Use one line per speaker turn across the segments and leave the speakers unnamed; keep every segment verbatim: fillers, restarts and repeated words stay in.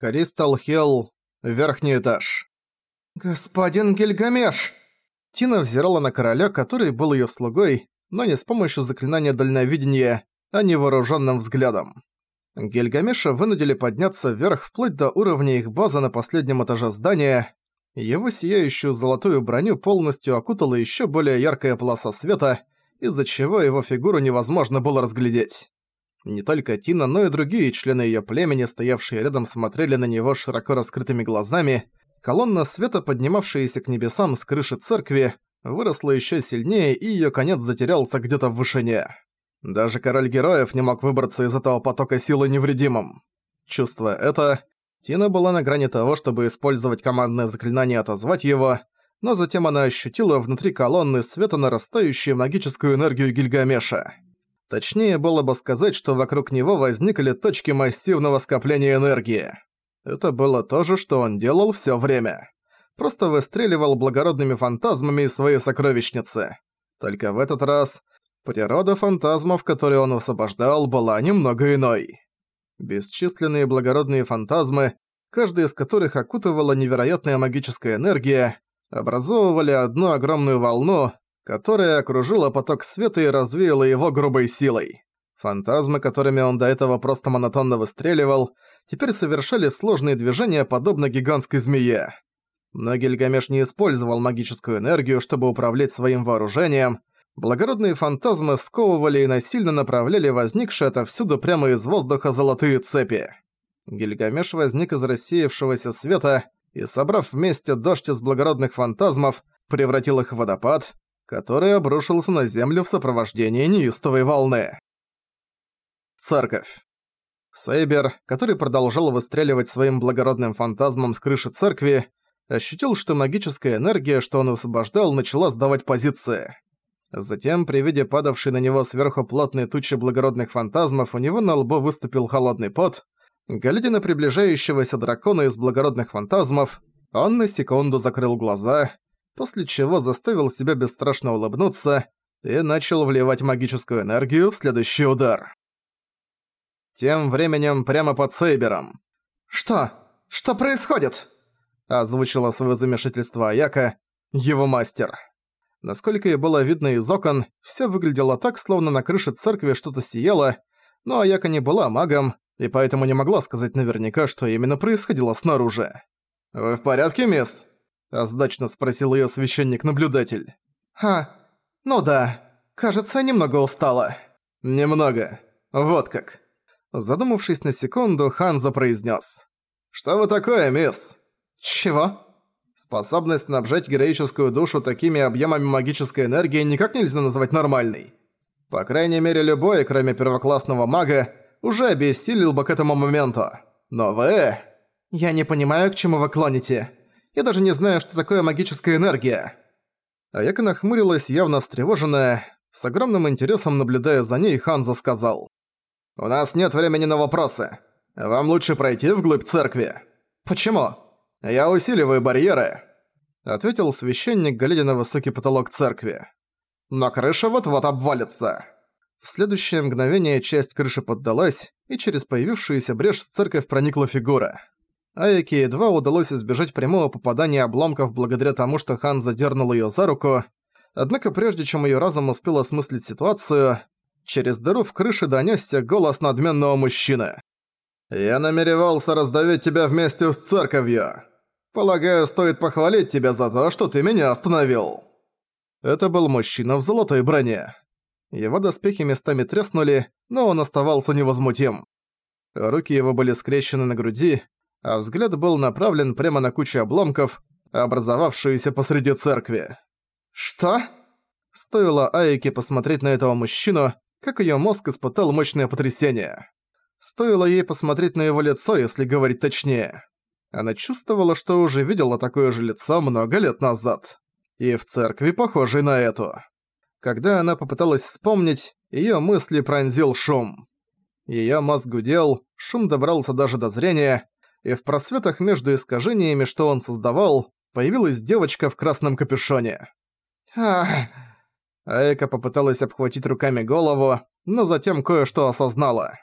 Кристал Хилл, верхний этаж. «Господин Гильгамеш!» Тина взирала на короля, который был её слугой, но не с помощью заклинания дальновидения, а невооружённым взглядом. Гильгамеша вынудили подняться вверх вплоть до уровня их базы на последнем этаже здания. Его сияющую золотую броню полностью окутала ещё более яркая полоса света, из-за чего его фигуру невозможно было разглядеть. Не только Тина, но и другие члены её племени, стоявшие рядом, смотрели на него широко раскрытыми глазами. Колонна света, поднимавшаяся к небесам с крыши церкви, выросла ещё сильнее, и её конец затерялся где-то в вышине. Даже король героев не мог выбраться из этого потока силы невредимым. Чувствуя это, Тина была на грани того, чтобы использовать командное заклинание и отозвать его, но затем она ощутила внутри колонны света нарастающую магическую энергию Гильгамеша. Точнее было бы сказать, что вокруг него возникли точки массивного скопления энергии. Это было то же, что он делал всё время. Просто выстреливал благородными фантазмами из своей сокровищницы. Только в этот раз природа фантазмов, которые он освобождал, была немного иной. Бесчисленные благородные фантазмы, каждый из которых окутывала невероятная магическая энергия, образовывали одну огромную волну, которая окружила поток света и развеяла его грубой силой. Фантазмы, которыми он до этого просто монотонно выстреливал, теперь совершали сложные движения, подобно гигантской змее. Но Гильгамеш не использовал магическую энергию, чтобы управлять своим вооружением. Благородные фантазмы сковывали и насильно направляли возникшие отовсюду прямо из воздуха золотые цепи. Гильгамеш возник из рассеявшегося света и, собрав вместе дождь из благородных фантазмов, превратил их в водопад, который обрушился на землю в сопровождении неистовой волны. Церковь. Сейбер, который продолжал выстреливать своим благородным фантазмом с крыши церкви, ощутил, что магическая энергия, что он освобождал, начала сдавать позиции. Затем, при виде падавшей на него сверху плотной тучи благородных фантазмов, у него на лбу выступил холодный пот. Глядя на приближающегося дракона из благородных фантазмов, он на секунду закрыл глаза, после чего заставил себя бесстрашно улыбнуться и начал вливать магическую энергию в следующий удар. Тем временем прямо под Сейбером. «Что? Что происходит?» озвучила свое замешательство Аяка, его мастер. Насколько ей было видно из окон, всё выглядело так, словно на крыше церкви что-то сияло, но Аяка не была магом, и поэтому не могла сказать наверняка, что именно происходило снаружи. «Вы в порядке, мисс?» – озадаченно спросил её священник-наблюдатель. «А, ну да, кажется, немного устала». «Немного. Вот как». Задумавшись на секунду, Ханзо произнес: «Что вы такое, мисс?» «Чего?» «Способность снабжать героическую душу такими объемами магической энергии никак нельзя назвать нормальной. По крайней мере, любой, кроме первоклассного мага, уже обессилел бы к этому моменту. Но вы...» «Я не понимаю, к чему вы клоните. Я даже не знаю, что такое магическая энергия». Аяка нахмурилась, явно встревоженная. С огромным интересом наблюдая за ней, Ханзо сказал: «У нас нет времени на вопросы. Вам лучше пройти вглубь церкви». «Почему?» «Я усиливаю барьеры», — ответил священник, глядя на высокий потолок церкви. «Но крыша вот-вот обвалится». В следующее мгновение часть крыши поддалась, и через появившуюся брешь в церковь проникла фигура. Аяке едва удалось избежать прямого попадания обломков благодаря тому, что Хан задернул её за руку. Однако прежде чем её разум успел осмыслить ситуацию, через дыру в крыше донёсся голос надменного мужчины. «Я намеревался раздавить тебя вместе с церковью. Полагаю, стоит похвалить тебя за то, что ты меня остановил». Это был мужчина в золотой броне. Его доспехи местами треснули, но он оставался невозмутим. Руки его были скрещены на груди, а взгляд был направлен прямо на кучу обломков, образовавшиеся посреди церкви. «Что?» Стоило Айке посмотреть на этого мужчину, как её мозг испытал мощное потрясение. Стоило ей посмотреть на его лицо, если говорить точнее. Она чувствовала, что уже видела такое же лицо много лет назад. И в церкви, похожей на эту. Когда она попыталась вспомнить, её мысли пронзил шум. Её мозг гудел, шум добрался даже до зрения, и в просветах между искажениями, что он создавал, появилась девочка в красном капюшоне. «Ах!» Айка попыталась обхватить руками голову, но затем кое-что осознала.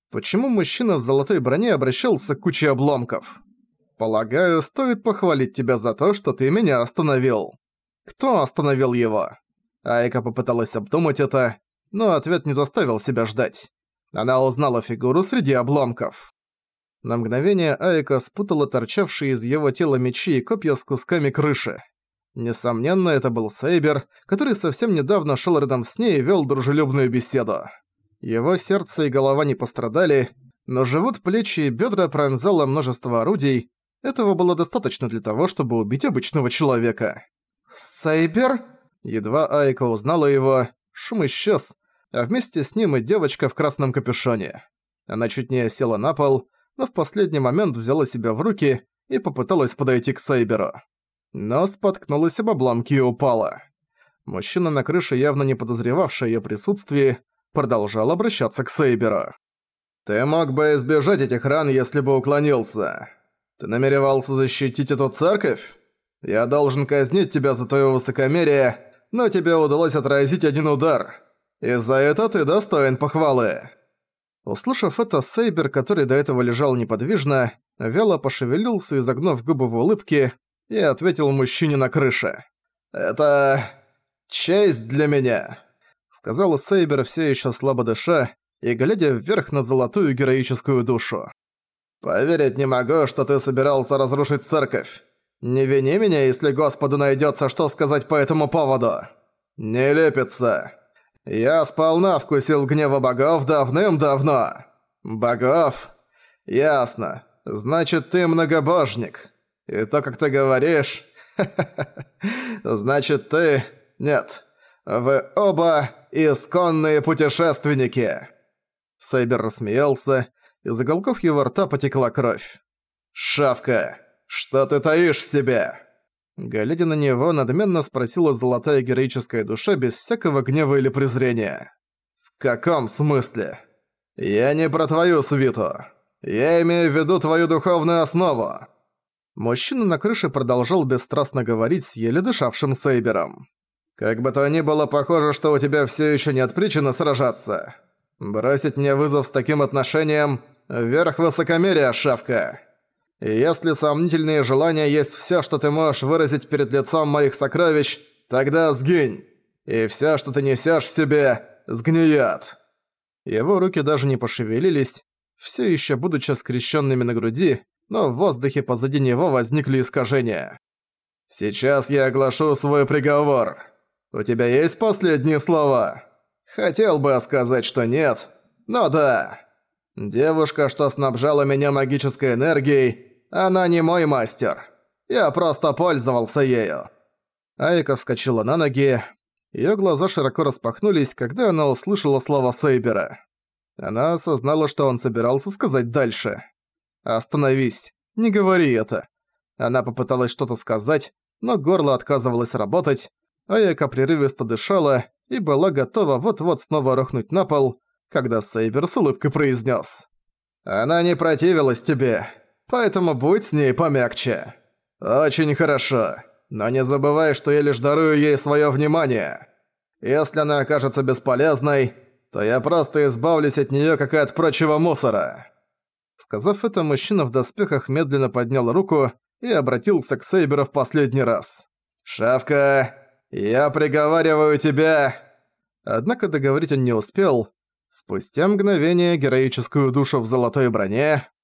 Почему мужчина в золотой броне обращался к куче обломков? Полагаю, стоит похвалить тебя за то, что ты меня остановил. Кто остановил его? Айка попыталась обдумать это, но ответ не заставил себя ждать. Она узнала фигуру среди обломков. На мгновение Айка спутала торчавшие из его тела мечи и копья с кусками крыши. Несомненно, это был Сейбер, который совсем недавно шел рядом с ней и вел дружелюбную беседу. Его сердце и голова не пострадали, но живот, плечи и бедра пронзало множество орудий. Этого было достаточно для того, чтобы убить обычного человека. «Сейбер?» Едва Айка узнала его, шум исчез, а вместе с ним и девочка в красном капюшоне. Она чуть не села на пол, но в последний момент взяла себя в руки и попыталась подойти к Сейберу. Но споткнулась об обломки и упала. Мужчина на крыше, явно не подозревавший о её присутствии, продолжал обращаться к Сейберу. «Ты мог бы избежать этих ран, если бы уклонился. Ты намеревался защитить эту церковь? Я должен казнить тебя за твоё высокомерие, но тебе удалось отразить один удар. И за это ты достоин похвалы». Услышав это, Сейбер, который до этого лежал неподвижно, вяло пошевелился, изогнув губы в улыбке, и ответил мужчине на крыше. «Это... честь для меня», — сказал Сейбер, всё ещё слабо дыша, и глядя вверх на золотую героическую душу. «Поверить не могу, что ты собирался разрушить церковь. Не вини меня, если Господу найдётся, что сказать по этому поводу. Не лепится. Я сполна вкусил гнева богов давным-давно. Богов? Ясно. Значит, ты многобожник. И то, как ты говоришь... Значит, ты... Нет. Вы оба исконные путешественники». Сейбер рассмеялся, из уголков его рта потекла кровь. «Шавка, что ты таишь в себе?» Глядя на него, надменно спросила золотая героическая душа без всякого гнева или презрения. «В каком смысле? Я не про твою свиту. Я имею в виду твою духовную основу». Мужчина на крыше продолжал бесстрастно говорить с еле дышавшим Сейбером. «Как бы то ни было, похоже, что у тебя всё ещё нет причины сражаться. Бросить мне вызов с таким отношением – верх высокомерия, шавка. И если сомнительные желания есть всё, что ты можешь выразить перед лицом моих сокровищ, тогда сгинь. И всё, что ты несёшь в себе, сгниет». Его руки даже не пошевелились, всё ещё будучи скрещенными на груди, но в воздухе позади него возникли искажения. «Сейчас я оглашу свой приговор. У тебя есть последние слова?» «Хотел бы сказать, что нет, но да. Девушка, что снабжала меня магической энергией, она не мой мастер. Я просто пользовался ею». Айка вскочила на ноги. Её глаза широко распахнулись, когда она услышала слова Сейбера. Она осознала, что он собирался сказать дальше. «Остановись, не говори это». Она попыталась что-то сказать, но горло отказывалось работать, Айка прерывисто дышала и была готова вот-вот снова рухнуть на пол, когда Сейбер с улыбкой произнес: «Она не противилась тебе, поэтому будь с ней помягче. Очень хорошо, но не забывай, что я лишь дарую ей своё внимание. Если она окажется бесполезной, то я просто избавлюсь от неё, как и от прочего мусора». Сказав это, мужчина в доспехах медленно поднял руку и обратился к Сейберу в последний раз. «Шавка, я приговариваю тебя...» Однако договорить он не успел. Спустя мгновение героическую душу в золотой броне